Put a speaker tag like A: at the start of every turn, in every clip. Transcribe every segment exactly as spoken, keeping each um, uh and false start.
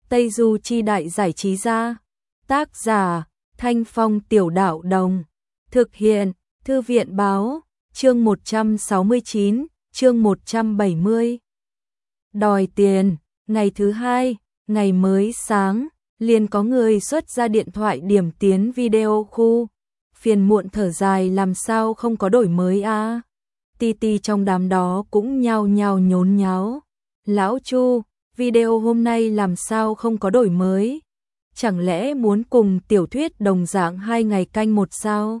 A: Tây Du Chi Đại Giải Trí Gia. Tác giả, Thanh Phong Tiểu Đạo Đồng. Thực hiện, Thư viện Báo. Chương một trăm sáu mươi chín, chương một trăm bảy mươi. Đòi tiền. Ngày thứ hai, ngày mới sáng, liền có người xuất ra điện thoại điểm tiến video khu. Phiền muộn thở dài, làm sao không có đổi mới a? À? Ti ti trong đám đó cũng nhao nhao nhốn nháo. Lão Chu, video hôm nay làm sao không có đổi mới? Chẳng lẽ muốn cùng tiểu thuyết đồng dạng hai ngày canh một sao?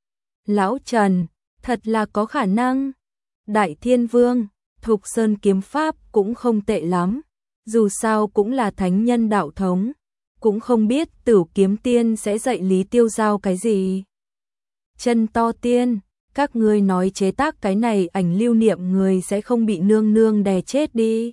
A: Lão Trần, thật là có khả năng. Đại Thiên Vương, Thục Sơn kiếm pháp cũng không tệ lắm, dù sao cũng là thánh nhân đạo thống, cũng không biết Tửu Kiếm Tiên sẽ dạy Lý Tiêu Giao cái gì. Chân To Tiên, các ngươi nói chế tác cái này ảnh lưu niệm người sẽ không bị nương nương đè chết đi.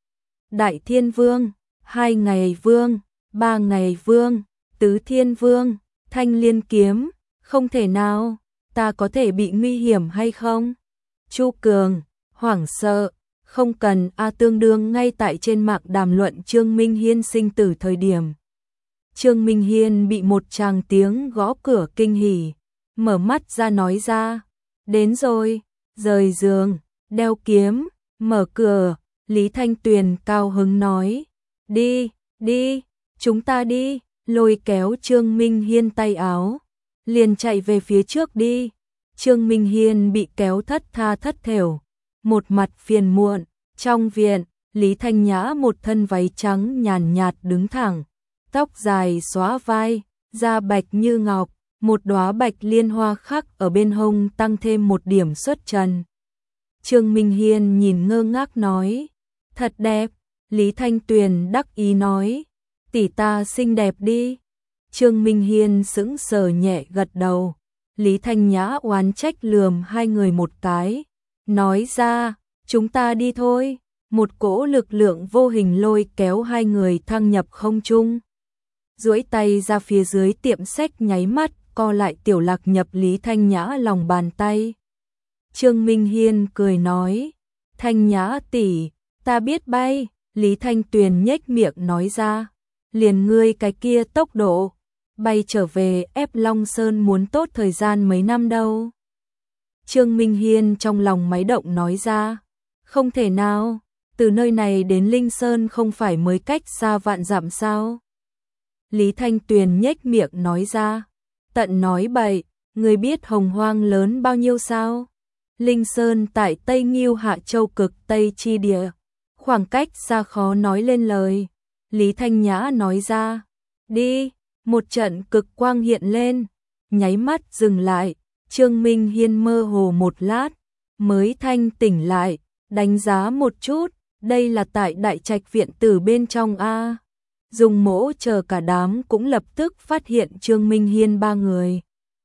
A: Đại Thiên Vương, hai ngày vương, ba ngày vương, Tứ Thiên Vương, Thanh Liên kiếm, không thể nào, ta có thể bị nguy hiểm hay không? Chu Cường, hoảng sợ, không cần a. Tương đương ngay tại trên mạng đàm luận Trương Minh Hiên sinh tử thời điểm. Trương Minh Hiên bị một tràng tiếng gõ cửa kinh hỉ, mở mắt ra nói ra, đến rồi, rời giường, đeo kiếm, mở cửa. Lý Thanh Tuyền cao hứng nói, đi, đi, chúng ta đi, lôi kéo Trương Minh Hiên tay áo, liền chạy về phía trước đi. Trương Minh Hiên bị kéo thất tha thất thểu, một mặt phiền muộn. Trong viện, Lý Thanh Nhã một thân váy trắng nhàn nhạt đứng thẳng, tóc dài xõa vai, da bạch như ngọc, một đóa bạch liên hoa khắc ở bên hông tăng thêm một điểm xuất trần. Trương Minh Hiên nhìn ngơ ngác nói, thật đẹp. Lý Thanh Tuyền đắc ý nói, tỷ ta xinh đẹp đi. Trương Minh Hiên sững sờ nhẹ gật đầu. Lý Thanh Nhã oán trách lườm hai người một cái, nói ra, chúng ta đi thôi. Một cỗ lực lượng vô hình lôi kéo hai người thăng nhập không trung. Duỗi tay ra phía dưới tiệm sách, nháy mắt co lại tiểu lạc nhập Lý Thanh Nhã lòng bàn tay. Trương Minh Hiên cười nói, Thanh Nhã tỷ, ta biết bay. Lý Thanh Tuyền nhếch miệng nói ra, liền ngươi cái kia tốc độ, bay trở về ép Long Sơn muốn tốt thời gian mấy năm đâu. Trương Minh Hiên trong lòng máy động nói ra, không thể nào, từ nơi này đến Linh Sơn không phải mới cách xa vạn dặm sao? Lý Thanh Tuyền nhếch miệng nói ra, tận nói bậy, ngươi biết Hồng Hoang lớn bao nhiêu sao? Linh Sơn tại Tây Nghiêu Hạ Châu cực Tây chi địa, khoảng cách xa khó nói lên lời. Lý Thanh Nhã nói ra, đi. Một trận cực quang hiện lên, nháy mắt dừng lại. Trương Minh Hiên mơ hồ một lát, mới thanh tỉnh lại, đánh giá một chút, đây là tại Đại Trạch viện tử bên trong a. Dùng mỗ chờ cả đám cũng lập tức phát hiện Trương Minh Hiên ba người.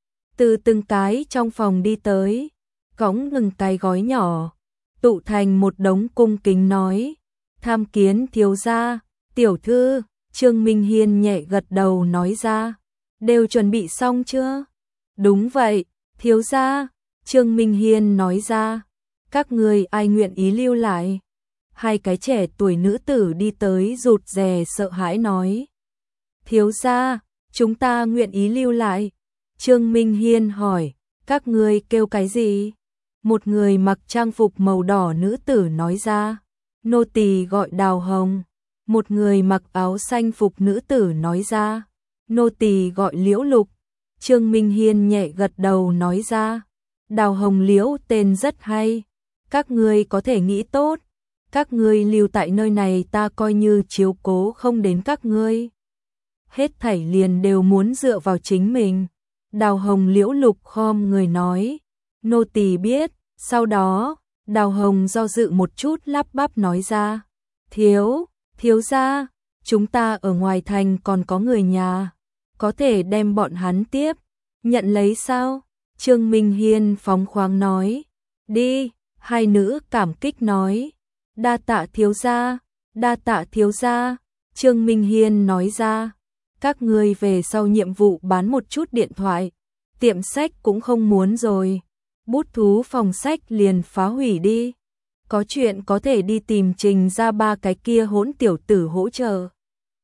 A: Từ từng cái trong phòng đi tới, cõng ngừng cái gói nhỏ, tụ thành một đống cung kính nói, tham kiến thiếu gia, tiểu thư. Trương Minh Hiên nhẹ gật đầu nói ra, đều chuẩn bị xong chưa? Đúng vậy, thiếu gia. Trương Minh Hiên nói ra, các người ai nguyện ý lưu lại? Hai cái trẻ tuổi nữ tử đi tới rụt rè sợ hãi nói, thiếu gia, chúng ta nguyện ý lưu lại. Trương Minh Hiên hỏi, các người kêu cái gì? Một người mặc trang phục màu đỏ nữ tử nói ra, nô tỳ gọi Đào Hồng. Một người mặc áo xanh phục nữ tử nói ra, nô tỳ gọi Liễu Lục. Trương Minh Hiên nhẹ gật đầu nói ra, Đào Hồng Liễu tên rất hay, các ngươi có thể nghĩ tốt, các ngươi lưu tại nơi này ta coi như chiếu cố không đến các ngươi. Hết thảy liền đều muốn dựa vào chính mình. Đào Hồng Liễu Lục khom người nói, nô tỳ biết. Sau đó, Đào Hồng do dự một chút lắp bắp nói ra, thiếu, thiếu gia, chúng ta ở ngoài thành còn có người nhà, có thể đem bọn hắn tiếp, nhận lấy sao? Trương Minh Hiên phóng khoáng nói, đi. Hai nữ cảm kích nói, đa tạ thiếu gia, đa tạ thiếu gia. Trương Minh Hiên nói ra, các ngươi về sau nhiệm vụ bán một chút điện thoại, tiệm sách cũng không muốn rồi, bút thú phòng sách liền phá hủy đi. Có chuyện có thể đi tìm Trình ra ba cái kia hỗn tiểu tử hỗ trợ.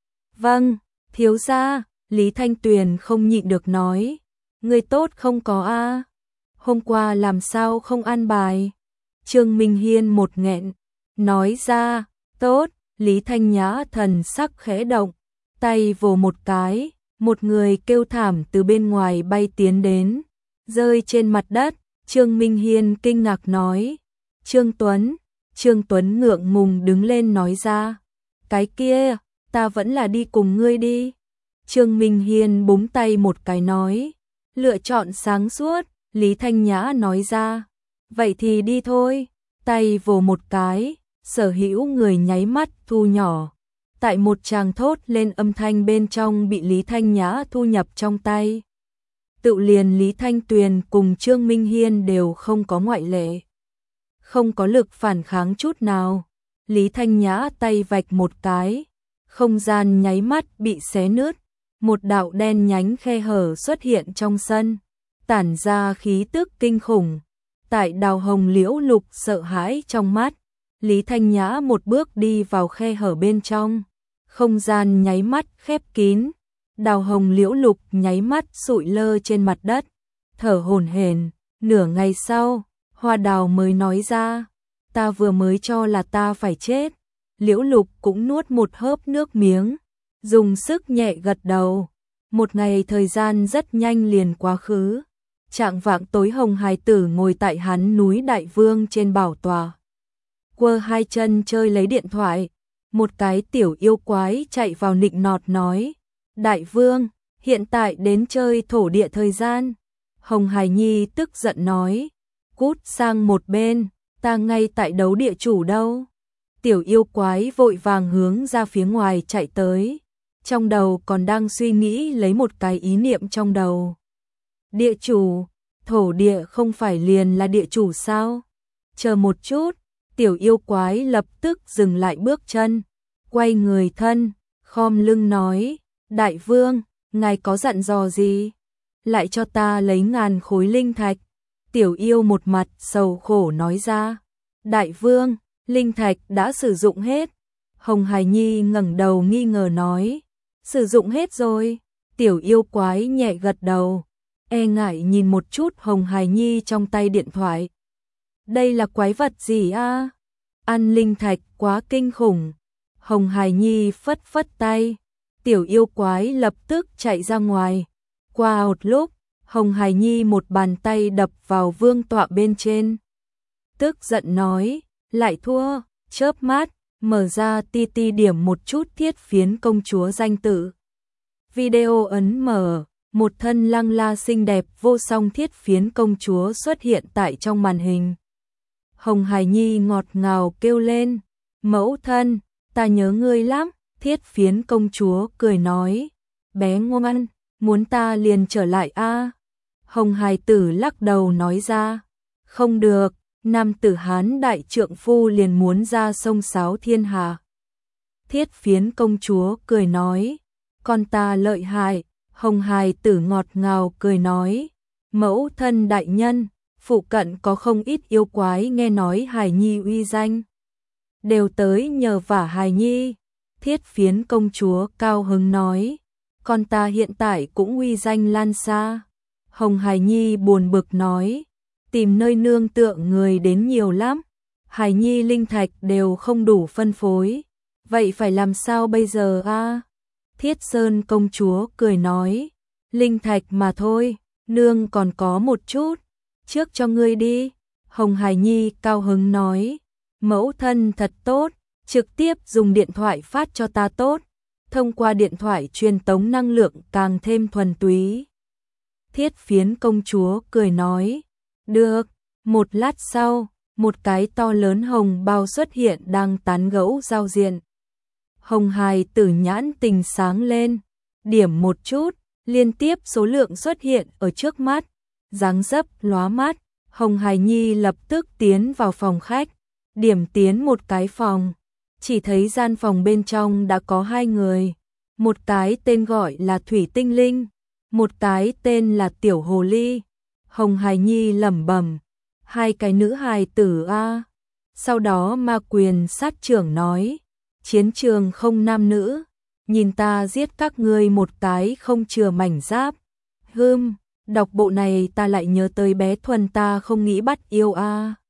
A: Vâng, thiếu gia. Lý Thanh Tuyền không nhịn được nói. Người tốt không có a? Hôm qua làm sao không an bài? Trương Minh Hiên một nghẹn, nói ra, tốt. Lý Thanh Nhã thần sắc khẽ động, tay vồ một cái, một người kêu thảm từ bên ngoài bay tiến đến, rơi trên mặt đất. Trương Minh Hiên kinh ngạc nói, Trương Tuấn. Trương Tuấn ngượng ngùng đứng lên nói ra, cái kia, ta vẫn là đi cùng ngươi đi. Trương Minh Hiên búng tay một cái nói, lựa chọn sáng suốt. Lý Thanh Nhã nói ra, vậy thì đi thôi. Tay vồ một cái, sở hữu người nháy mắt thu nhỏ. Tại một tràng thốt lên âm thanh bên trong bị Lý Thanh Nhã thu nhập trong tay. Tự liền Lý Thanh Tuyền cùng Trương Minh Hiên đều không có ngoại lệ. Không có lực phản kháng chút nào. Lý Thanh Nhã tay vạch một cái, không gian nháy mắt bị xé nứt. Một đạo đen nhánh khe hở xuất hiện trong sân, tản ra khí tức kinh khủng. Tại Đào Hồng Liễu Lục sợ hãi trong mắt, Lý Thanh Nhã một bước đi vào khe hở bên trong, không gian nháy mắt khép kín. Đào Hồng Liễu Lục nháy mắt sụi lơ trên mặt đất, thở hổn hển. Nửa ngày sau, Hoa Đào mới nói ra, ta vừa mới cho là ta phải chết. Liễu Lục cũng nuốt một hớp nước miếng, dùng sức nhẹ gật đầu. Một ngày thời gian rất nhanh liền quá khứ. Trạng vạng tối Hồng Hải Tử ngồi tại hắn núi Đại Vương trên bảo tòa, quơ hai chân chơi lấy điện thoại. Một cái tiểu yêu quái chạy vào nịnh nọt nói, Đại Vương, hiện tại đến chơi thổ địa thời gian. Hồng Hải Nhi tức giận nói, cút sang một bên, ta ngay tại đấu địa chủ đâu. Tiểu yêu quái vội vàng hướng ra phía ngoài chạy tới, trong đầu còn đang suy nghĩ lấy một cái ý niệm trong đầu. Địa chủ, thổ địa không phải liền là địa chủ sao? Chờ một chút. Tiểu yêu quái lập tức dừng lại bước chân, quay người thân, khom lưng nói, Đại Vương, ngài có dặn dò gì? Lại cho ta lấy ngàn khối linh thạch. Tiểu yêu một mặt sầu khổ nói ra, Đại Vương, linh thạch đã sử dụng hết. Hồng Hải Nhi ngẩng đầu nghi ngờ nói, sử dụng hết rồi. Tiểu yêu quái nhẹ gật đầu, e ngại nhìn một chút Hồng Hải Nhi trong tay điện thoại. Đây là quái vật gì a? Ăn linh thạch quá kinh khủng. Hồng Hải Nhi phất phất tay, tiểu yêu quái lập tức chạy ra ngoài. Qua một lúc, Hồng Hải Nhi một bàn tay đập vào vương tọa bên trên. Tức giận nói, lại thua. Chớp mắt, mở ra ti ti điểm một chút Thiết Phiến công chúa danh tự. Video ấn mở, một thân lăng la xinh đẹp vô song Thiết Phiến công chúa xuất hiện tại trong màn hình. Hồng Hải Nhi ngọt ngào kêu lên, mẫu thân, ta nhớ ngươi lắm. Thiết Phiến công chúa cười nói, bé ngoan, muốn ta liền trở lại a? Hồng Hải Tử lắc đầu nói ra, không được, nam tử Hán đại trượng phu liền muốn ra sông sáo thiên hạ. Thiết Phiến công chúa cười nói, con ta lợi hại. Hồng Hải Tử ngọt ngào cười nói, mẫu thân đại nhân, phụ cận có không ít yêu quái nghe nói Hải Nhi uy danh, đều tới nhờ vả Hải Nhi. Thiết Phiến công chúa cao hứng nói, con ta hiện tại cũng uy danh lan xa. Hồng Hải Nhi buồn bực nói, tìm nơi nương tựa người đến nhiều lắm, Hải Nhi linh thạch đều không đủ phân phối, vậy phải làm sao bây giờ a? Thiết Sơn công chúa cười nói, linh thạch mà thôi, nương còn có một chút, trước cho ngươi đi. Hồng Hải Nhi cao hứng nói, mẫu thân thật tốt, trực tiếp dùng điện thoại phát cho ta tốt, thông qua điện thoại truyền tống năng lượng càng thêm thuần túy. Thiết Phiến công chúa cười nói, được. Một lát sau, một cái to lớn hồng bao xuất hiện đang tán gẫu giao diện. Hồng Hải Tử nhãn tình sáng lên, điểm một chút, liên tiếp số lượng xuất hiện ở trước mắt, dáng dấp lóa mắt. Hồng Hải Nhi lập tức tiến vào phòng khách, điểm tiến một cái phòng, chỉ thấy gian phòng bên trong đã có hai người, một cái tên gọi là Thủy Tinh Linh, một cái tên là Tiểu Hồ Ly. Hồng Hải Nhi lẩm bẩm, hai cái nữ hài tử a. Sau đó Ma Quyền sát trưởng nói, chiến trường không nam nữ, nhìn ta giết các ngươi một cái không chừa mảnh giáp. Hưm, đọc bộ này ta lại nhớ tới bé Thuần ta không nghĩ bắt yêu a.